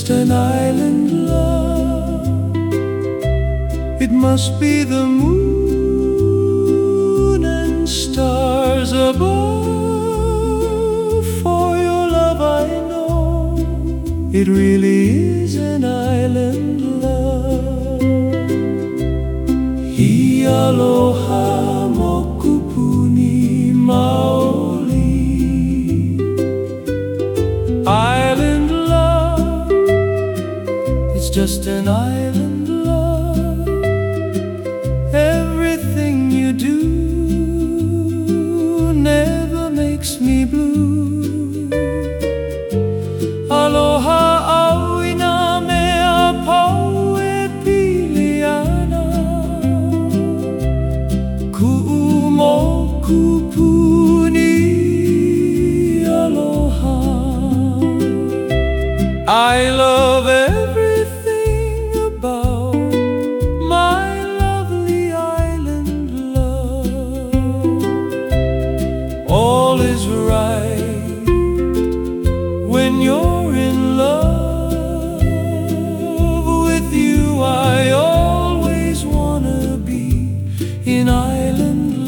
just an island love. It must be the moon and stars above. For your love I know it really is an island love. Hi aloha mokupuni maoli. Island love, it's just an island love. Everything you do never makes me blue. Aloha auina mea pau e piliana. Ku'u mokupuni aloha. I love everything about my lovely island love. All is right when you're in love. With you I always wanna be in island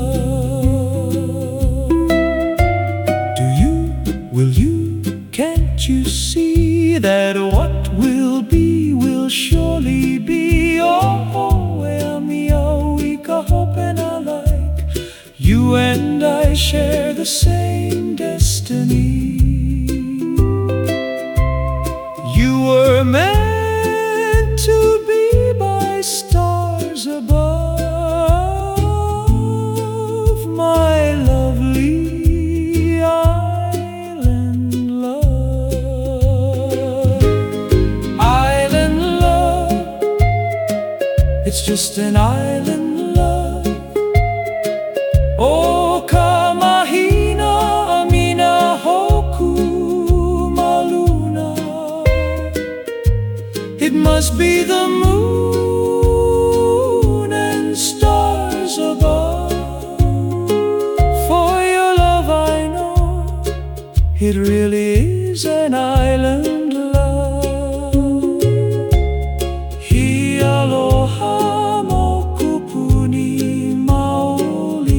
love. Do you, will you, can't you see that what will be will surely be? Oh, we hope and I like. You and I share the same destiny. You were meant to be by stars above, my lovely island love. Island love, it's just an island love. Oh, kamahina amina hoku maluna. It must be the moon and stars above. For your love I know it really is an island love. Hi aloha mokupuni maoli.